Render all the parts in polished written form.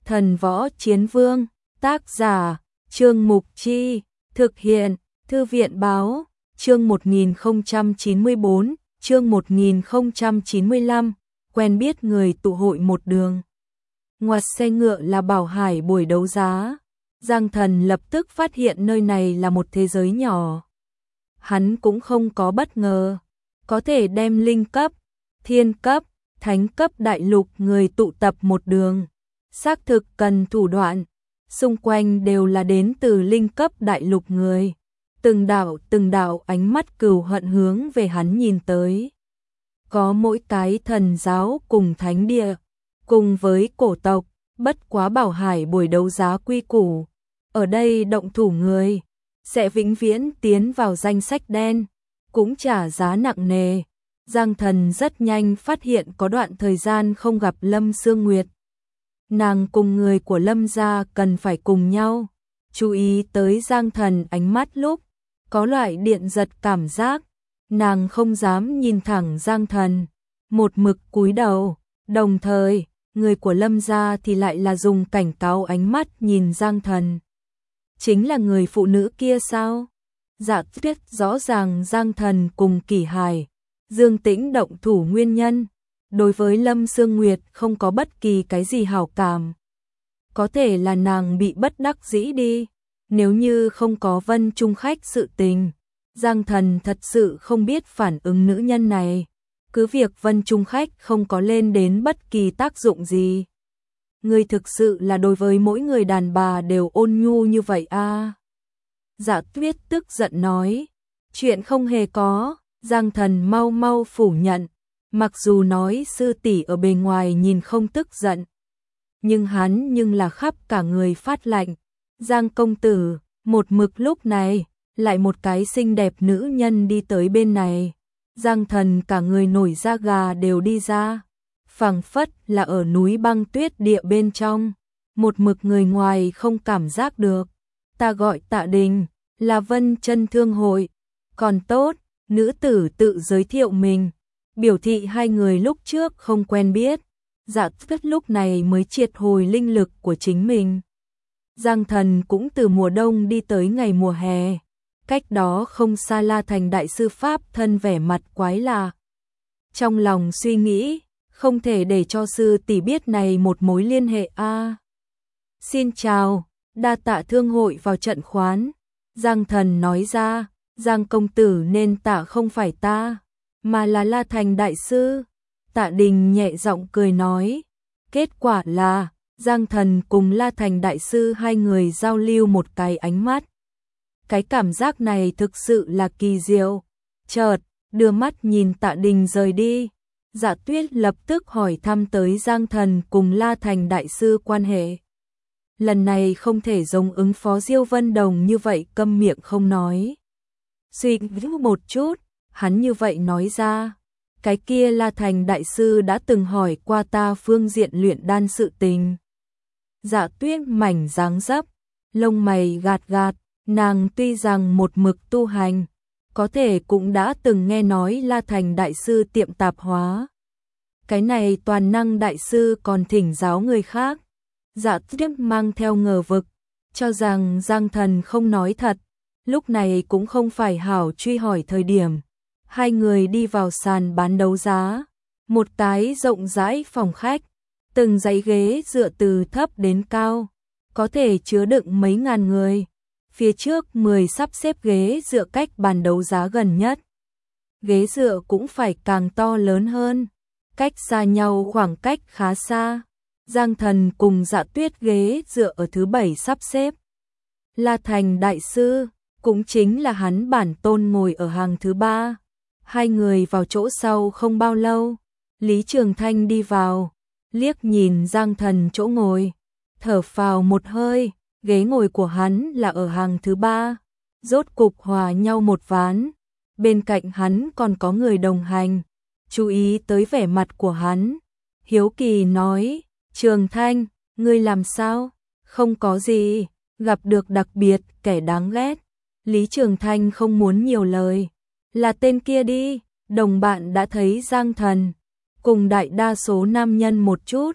Thần võ chiến vương, tác giả, Trương Mục Chi, thực hiện, Thư viện báo, chương 1094, chương 1095, quen biết người tụ hội một đường. Ngoặt xe ngựa là Bảo Hải buổi đấu giá, Giang Thần lập tức phát hiện nơi này là một thế giới nhỏ. Hắn cũng không có bất ngờ, có thể đem linh cấp, thiên cấp, thánh cấp đại lục người tụ tập một đường. Xác thực cần thủ đoạn, xung quanh đều là đến từ linh cấp đại lục người. Từng đạo ánh mắt cừu hận hướng về hắn nhìn tới. Có mỗi cái thần giáo cùng thánh địa, cùng với cổ tộc, bất quá Bảo Hải buổi đấu giá quy củ. Ở đây động thủ người, sẽ vĩnh viễn tiến vào danh sách đen, cũng trả giá nặng nề. Giang Thần rất nhanh phát hiện có đoạn thời gian không gặp Lâm Sương Nguyệt. Nàng cùng người của Lâm gia cần phải cùng nhau. Chú ý tới Giang Thần ánh mắt lúc, có loại điện giật cảm giác. Nàng không dám nhìn thẳng Giang Thần, một mực cúi đầu. Đồng thời, người của Lâm gia thì lại là dùng cảnh cáo ánh mắt nhìn Giang Thần. Chính là người phụ nữ kia sao? Dạ tuyết rõ ràng Giang Thần cùng Kỷ Hải, Dương Tĩnh động thủ nguyên nhân. Đối với Lâm Sương Nguyệt không có bất kỳ cái gì hảo cảm. Có thể là nàng bị bất đắc dĩ đi. Nếu như không có Vân Trung Khách sự tình, Giang Thần thật sự không biết phản ứng nữ nhân này. Cứ việc Vân Trung Khách không có lên đến bất kỳ tác dụng gì. Người thực sự là đối với mỗi người đàn bà đều ôn nhu như vậy à? Dạ tuyết tức giận nói. Chuyện không hề có. Giang Thần mau mau phủ nhận. Mặc dù nói sư tỷ ở bề ngoài nhìn không tức giận, nhưng hắn là khắp cả người phát lạnh. Giang công tử, một mực lúc này, lại một cái xinh đẹp nữ nhân đi tới bên này. Giang Thần cả người nổi da gà đều đi ra, phảng phất là ở núi băng tuyết địa bên trong, một mực người ngoài không cảm giác được. Ta gọi Tạ Đình, là Vân Chân Thương hội. Còn tốt, nữ tử tự giới thiệu mình, biểu thị hai người lúc trước không quen biết. Dạ tuyết lúc này mới triệt hồi linh lực của chính mình. Giang Thần cũng từ mùa đông đi tới ngày mùa hè. Cách đó không xa La Thành đại sư Pháp thân vẻ mặt quái lạ. Trong lòng suy nghĩ, không thể để cho sư tỷ biết này một mối liên hệ a. Xin chào, đa tạ thương hội vào trận khoán. Giang Thần nói ra, Giang công tử nên tạ không phải ta, mà là La Thành đại sư. Tạ Đình nhẹ giọng cười nói. Kết quả là, Giang Thần cùng La Thành đại sư hai người giao lưu một cái ánh mắt. Cái cảm giác này thực sự là kỳ diệu. Chợt, đưa mắt nhìn Tạ Đình rời đi. Dạ tuyết lập tức hỏi thăm tới Giang Thần cùng La Thành đại sư quan hệ. Lần này không thể giống ứng phó Diêu Vân Đồng như vậy câm miệng không nói. Suy nghĩ một chút, hắn như vậy nói ra. Cái kia La Thành đại sư đã từng hỏi qua ta phương diện luyện đan sự tình. Dạ tuyết mảnh dáng dấp, lông mày gạt gạt, nàng tuy rằng một mực tu hành, có thể cũng đã từng nghe nói La Thành đại sư tiệm tạp hóa. Cái này toàn năng đại sư còn thỉnh giáo người khác. Dạ tuyết mang theo ngờ vực, cho rằng Giang Thần không nói thật. Lúc này cũng không phải hảo truy hỏi thời điểm. Hai người đi vào sàn bán đấu giá. Một cái rộng rãi phòng khách, từng dãy ghế dựa từ thấp đến cao, có thể chứa đựng mấy ngàn người. Phía trước 10 sắp xếp ghế dựa cách bàn đấu giá gần nhất. Ghế dựa cũng phải càng to lớn hơn, cách xa nhau khoảng cách khá xa. Giang Thần cùng Dạ tuyết ghế dựa ở thứ 7 sắp xếp. La Thành đại sư, cũng chính là hắn bản tôn ngồi ở hàng thứ 3. Hai người vào chỗ sau không bao lâu, Lý Trường Thanh đi vào, liếc nhìn Giang Thần chỗ ngồi, thở phào một hơi. Ghế ngồi của hắn là ở hàng thứ 3, rốt cục hòa nhau một ván. Bên cạnh hắn còn có người đồng hành, chú ý tới vẻ mặt của hắn, hiếu kỳ nói, Trường Thanh, ngươi làm sao? Không có gì, gặp được đặc biệt kẻ đáng ghét. Lý Trường Thanh không muốn nhiều lời, là tên kia đi. Đồng bạn đã thấy Giang Thần cùng đại đa số nam nhân một chút,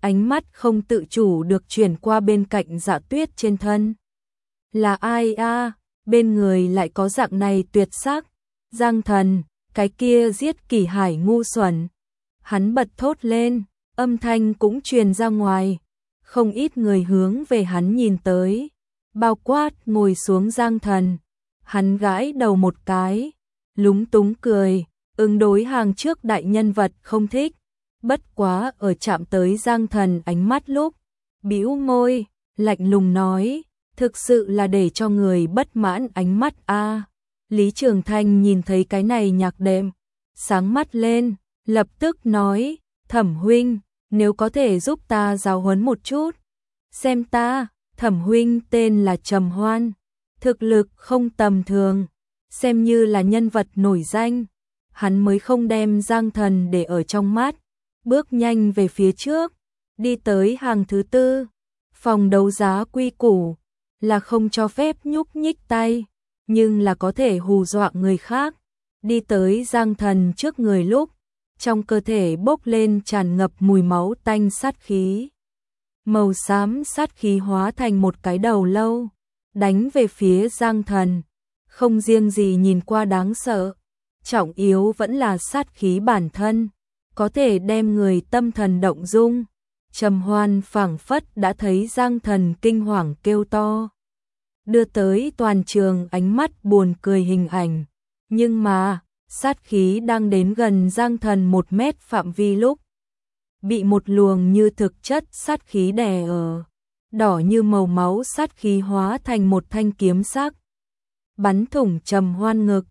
ánh mắt không tự chủ được chuyển qua bên cạnh Dạ Tuyết trên thân. Là ai a? Bên người lại có dạng này tuyệt sắc. Giang Thần, cái kia giết Kỷ Hải ngu xuẩn. Hắn bật thốt lên, âm thanh cũng truyền ra ngoài. Không ít người hướng về hắn nhìn tới. Bao quát ngồi xuống Giang Thần. Hắn gãi đầu một cái, lúng túng cười, ứng đối hàng trước đại nhân vật không thích. Bất quá ở chạm tới Giang Thần ánh mắt lúc, bĩu môi, lạnh lùng nói, thực sự là để cho người bất mãn ánh mắt a. Lý Trường Thanh nhìn thấy cái này nhạc đệm, sáng mắt lên, lập tức nói, Thẩm huynh, nếu có thể giúp ta giáo huấn một chút. Xem ta, Thẩm huynh tên là Trầm Hoan, thực lực không tầm thường, xem như là nhân vật nổi danh. Hắn mới không đem Giang Thần để ở trong mắt, bước nhanh về phía trước, đi tới hàng thứ tư. Phòng đấu giá quy củ là không cho phép nhúc nhích tay, nhưng là có thể hù dọa người khác. Đi tới Giang Thần trước người lúc, trong cơ thể bốc lên tràn ngập mùi máu tanh sát khí. Màu xám sát khí hóa thành một cái đầu lâu, đánh về phía Giang Thần, không riêng gì nhìn qua đáng sợ, trọng yếu vẫn là sát khí bản thân, có thể đem người tâm thần động dung. Trầm Hoan phảng phất đã thấy Giang Thần kinh hoàng kêu to, đưa tới toàn trường ánh mắt buồn cười hình ảnh. Nhưng mà, sát khí đang đến gần Giang Thần 1 mét phạm vi lúc, bị một luồng như thực chất sát khí đè ở, đỏ như màu máu sát khí hóa thành một thanh kiếm sắc, bắn thủng Trầm Hoan ngực.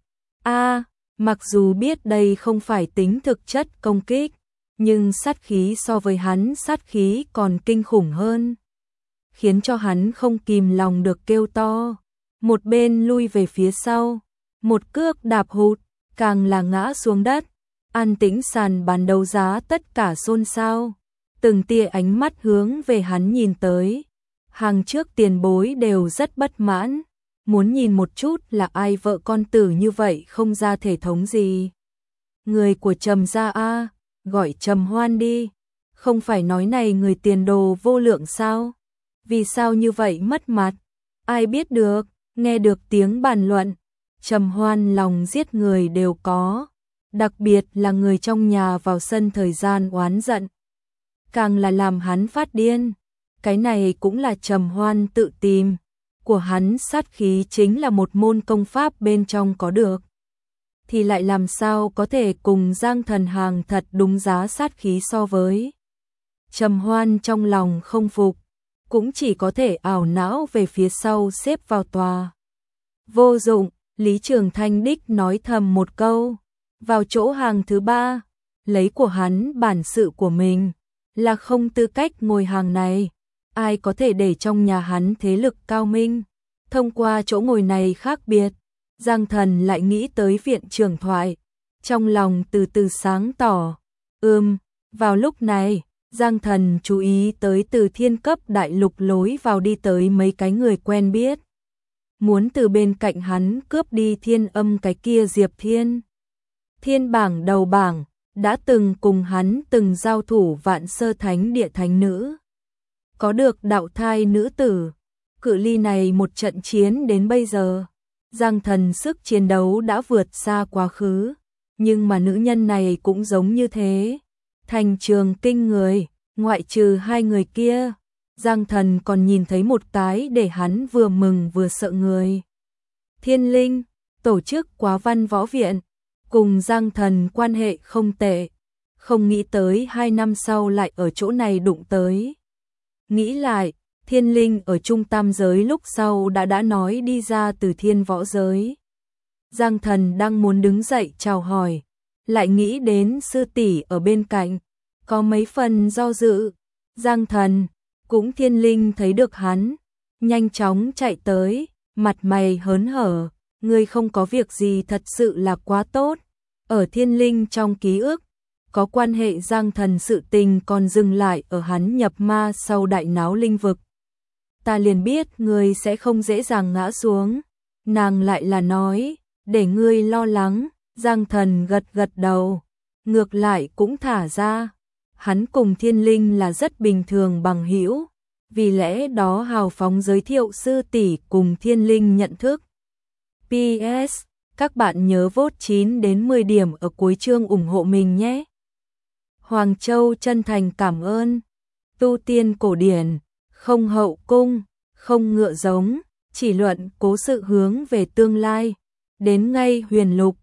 Mặc dù biết đây không phải tính thực chất công kích, nhưng sát khí so với hắn sát khí còn kinh khủng hơn, khiến cho hắn không kìm lòng được kêu to, một bên lui về phía sau, một cước đạp hụt, càng là ngã xuống đất. An tĩnh sàn bán đấu giá tất cả xôn xao, từng tia ánh mắt hướng về hắn nhìn tới. Hàng trước tiền bối đều rất bất mãn, muốn nhìn một chút là ai vợ con tử như vậy không ra thể thống gì. Người của Trầm gia a, gọi Trầm Hoan đi, không phải nói này người tiền đồ vô lượng sao? Vì sao như vậy mất mặt? Ai biết được, nghe được tiếng bàn luận, Trầm Hoan lòng giết người đều có, đặc biệt là người trong nhà vào sân thời gian oán giận, càng là làm hắn phát điên. Cái này cũng là Trầm Hoan tự tìm, của hắn sát khí chính là một môn công pháp bên trong có được, thì lại làm sao có thể cùng Giang Thần hàng thật đúng giá sát khí so với. Trầm Hoan trong lòng không phục, cũng chỉ có thể ảo não về phía sau xếp vào tòa. Vô dụng, Lý Trường Thanh đích nói thầm một câu, vào chỗ hàng thứ 3, lấy của hắn bản sự của mình, là không tư cách ngồi hàng này. Ai có thể để trong nhà hắn thế lực cao minh, thông qua chỗ ngồi này khác biệt. Giang Thần lại nghĩ tới viện trưởng thoại, trong lòng từ từ sáng tỏ. Vào lúc này, Giang Thần chú ý tới từ thiên cấp đại lục lối vào đi tới mấy cái người quen biết. Muốn từ bên cạnh hắn cướp đi Thiên Âm cái kia Diệp Thiên. Thiên bảng đầu bảng, đã từng cùng hắn từng giao thủ Vạn Sơ Thánh Địa thánh nữ. Có được đạo thai nữ tử, cự ly này một trận chiến đến bây giờ, Giang Thần sức chiến đấu đã vượt xa quá khứ, nhưng mà nữ nhân này cũng giống như thế, thành trường kinh người, ngoại trừ 2 người kia, Giang Thần còn nhìn thấy một cái để hắn vừa mừng vừa sợ người. Thiên Linh, tổ chức Quá Văn Võ Viện, cùng Giang Thần quan hệ không tệ, không nghĩ tới 2 năm sau lại ở chỗ này đụng tới. Nghĩ lại, Thiên Linh ở trung tam giới lúc sau đã nói đi ra từ thiên võ giới. Giang Thần đang muốn đứng dậy chào hỏi, lại nghĩ đến sư tỷ ở bên cạnh, có mấy phần do dự. Giang Thần, cũng Thiên Linh thấy được hắn, nhanh chóng chạy tới, mặt mày hớn hở, ngươi không có việc gì thật sự là quá tốt. Ở Thiên Linh trong ký ức, có quan hệ Giang Thần sự tình còn dừng lại ở hắn nhập ma sau đại náo linh vực. Ta liền biết ngươi sẽ không dễ dàng ngã xuống. Nàng lại là nói, để ngươi lo lắng. Giang Thần gật gật đầu, ngược lại cũng thả ra. hắn cùng Thiên Linh là rất bình thường bằng hữu, vì lẽ đó hào phóng giới thiệu sư tỷ cùng Thiên Linh nhận thức. PS, các bạn nhớ vote 9 đến 10 điểm ở cuối chương ủng hộ mình nhé. Hoàng Châu chân thành cảm ơn. Tu tiên cổ điển, không hậu cung, không ngựa giống, chỉ luận cố sự hướng về tương lai. Đến ngay huyền lục,